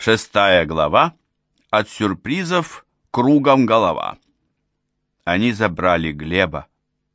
6 глава. От сюрпризов кругом голова. Они забрали Глеба.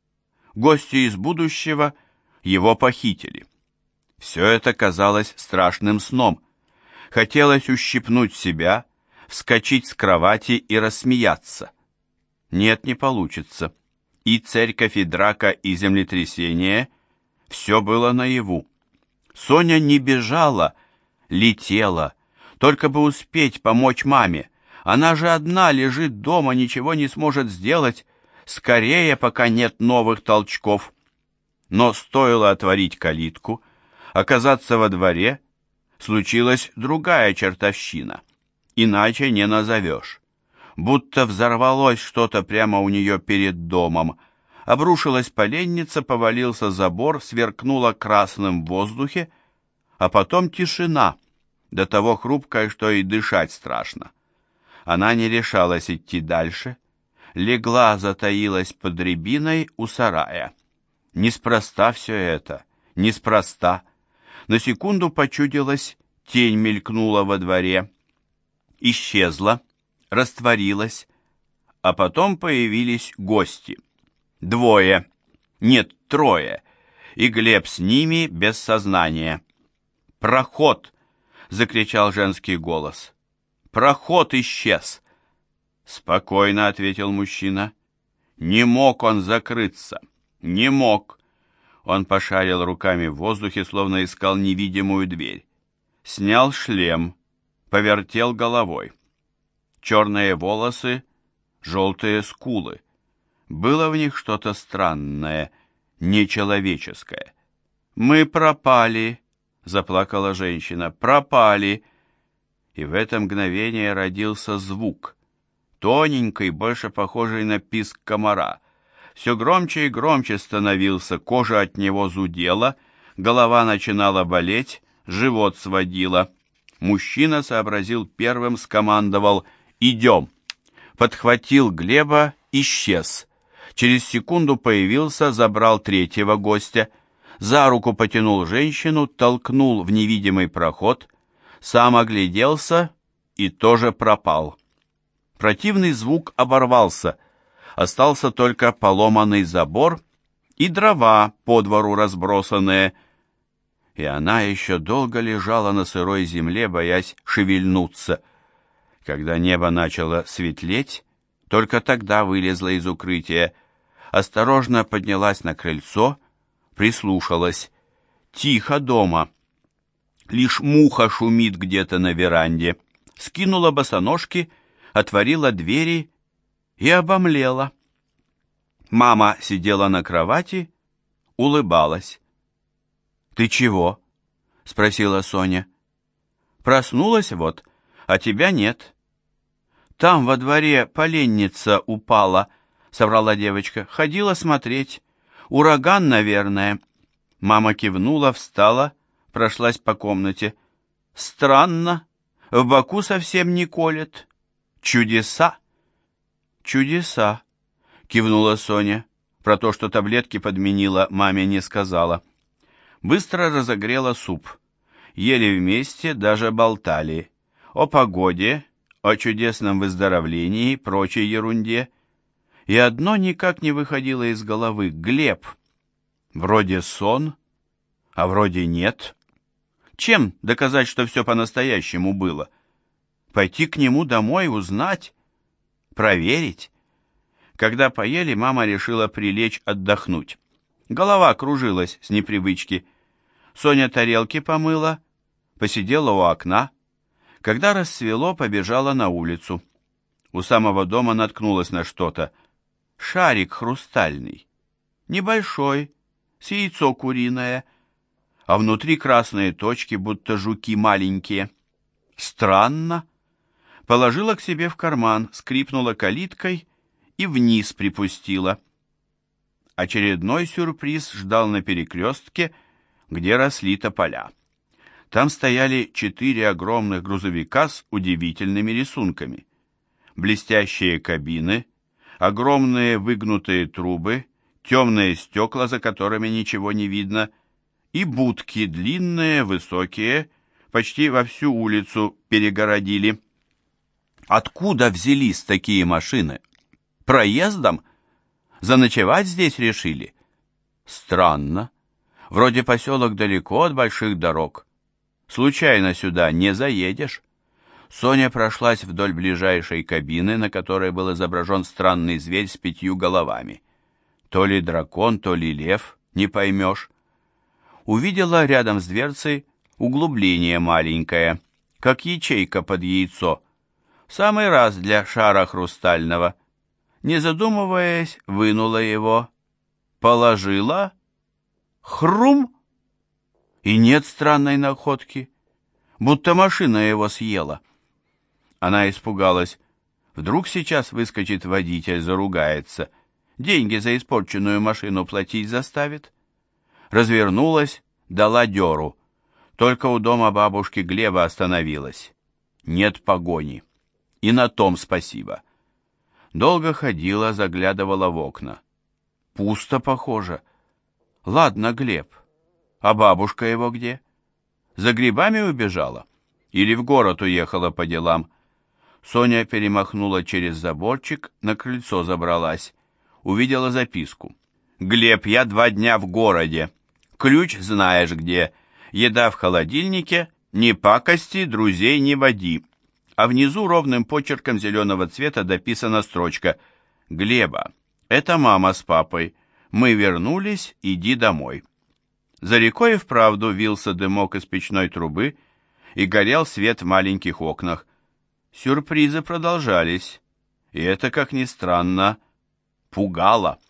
Гости из будущего его похитили. Все это казалось страшным сном. Хотелось ущипнуть себя, вскочить с кровати и рассмеяться. Нет, не получится. И церковь, и драка, и землетрясение — все было наяву. Соня не бежала, летела, только бы успеть помочь маме. Она же одна лежит дома, ничего не сможет сделать. Скорее, пока нет новых толчков. Но стоило отворить калитку, оказаться во дворе, случилась другая чертовщина. Иначе не назовешь. Будто взорвалось что-то прямо у нее перед домом. Обрушилась поленница, повалился забор, сверкнуло красным в воздухе, а потом тишина, до того хрупкая, что и дышать страшно. Она не решалась идти дальше, легла, затаилась под рябиной у сарая. Неспроста все это, неспроста. На секунду почудилась, тень мелькнула во дворе, исчезла, растворилась, а потом появились гости. 2, нет, 3, и Глеб с ними без сознания. «Проход!» — закричал женский голос. «Проход исчез!» «Спокойно», — ответил мужчина. «Не мог он закрыться, не мог». Он пошарил руками в воздухе, словно искал невидимую дверь. Снял шлем, повертел головой. Черные волосы, желтые скулы. Было в них что-то странное, нечеловеческое. «Мы пропали», — заплакала женщина, — «пропали». И в это мгновение родился звук, тоненький, больше похожий на писк комара. Все громче и громче становился, кожа от него зудела, голова начинала болеть, живот сводило. Мужчина сообразил первым, скомандовал «Идем!». Подхватил Глеба, исчез. Через секунду появился, забрал 3-го гостя, за руку потянул женщину, толкнул в невидимый проход, сам огляделся и тоже пропал. Противный звук оборвался, остался только поломанный забор и дрова по двору разбросанные, и она еще долго лежала на сырой земле, боясь шевельнуться. Когда небо начало светлеть, только тогда вылезла из укрытия, осторожно поднялась на крыльцо, прислушалась. Тихо дома. Лишь муха шумит где-то на веранде. Скинула босоножки, отворила двери и обомлела. Мама сидела на кровати, улыбалась. «Ты чего?» — спросила Соня. «Проснулась вот, а тебя нет». «Там во дворе поленница упала», — соврала девочка. «Ходила смотреть. Ураган, наверное». Мама кивнула, встала, прошлась по комнате. «Странно. В боку совсем не колет. Чудеса». «Чудеса», — кивнула Соня. Про то, что таблетки подменила, маме не сказала. Быстро разогрела суп. Ели вместе, даже болтали. О погоде, о чудесном выздоровлении, прочей ерунде. И одно никак не выходило из головы — Глеб. Вроде сон, а вроде нет. Чем доказать, что все по-настоящему было? Пойти к нему домой, узнать, проверить? Когда поели, мама решила прилечь отдохнуть. Голова кружилась с непривычки. Соня тарелки помыла, посидела у окна. Когда рассвело, побежала на улицу. У самого дома наткнулась на что-то. Шарик хрустальный. Небольшой, с яйцо куриное, а внутри красные точки, будто жуки маленькие. Странно. Положила к себе в карман, скрипнула калиткой и вниз припустила. Очередной сюрприз ждал на перекрестке, где росли тополя. Там стояли 4 огромных грузовика с удивительными рисунками. Блестящие кабины, огромные выгнутые трубы, темные стекла, за которыми ничего не видно, и будки длинные, высокие, почти во всю улицу перегородили. Откуда взялись такие машины? Проездом? Заночевать здесь решили? Странно. Вроде поселок далеко от больших дорог. Случайно сюда не заедешь. Соня прошлась вдоль ближайшей кабины, на которой был изображен странный зверь с 5 головами. То ли дракон, то ли лев, не поймешь. Увидела рядом с дверцей углубление маленькое, как ячейка под яйцо. В самый раз для шара хрустального. Не задумываясь, вынула его, положила, хрум, и нет странной находки, будто машина его съела. Она испугалась. Вдруг сейчас выскочит водитель, заругается, деньги за испорченную машину платить заставит. Развернулась, дала дёру. Только у дома бабушки Глеба остановилась. Нет погони. И на том спасибо. Долго ходила, заглядывала в окна. Пусто, похоже. Ладно, Глеб. А бабушка его где? За грибами убежала? Или в город уехала по делам? Соня перемахнула через заборчик, на крыльцо забралась. Увидела записку. «Глеб, я 2 дня в городе. Ключ знаешь где. Еда в холодильнике. Не пакости, друзей не води». А внизу ровным почерком зеленого цвета дописана строчка: «Глеба, это мама с папой. Мы вернулись, иди домой». За рекой и вправду вился дымок из печной трубы и горел свет в маленьких окнах. Сюрпризы продолжались, и это, как ни странно, пугало.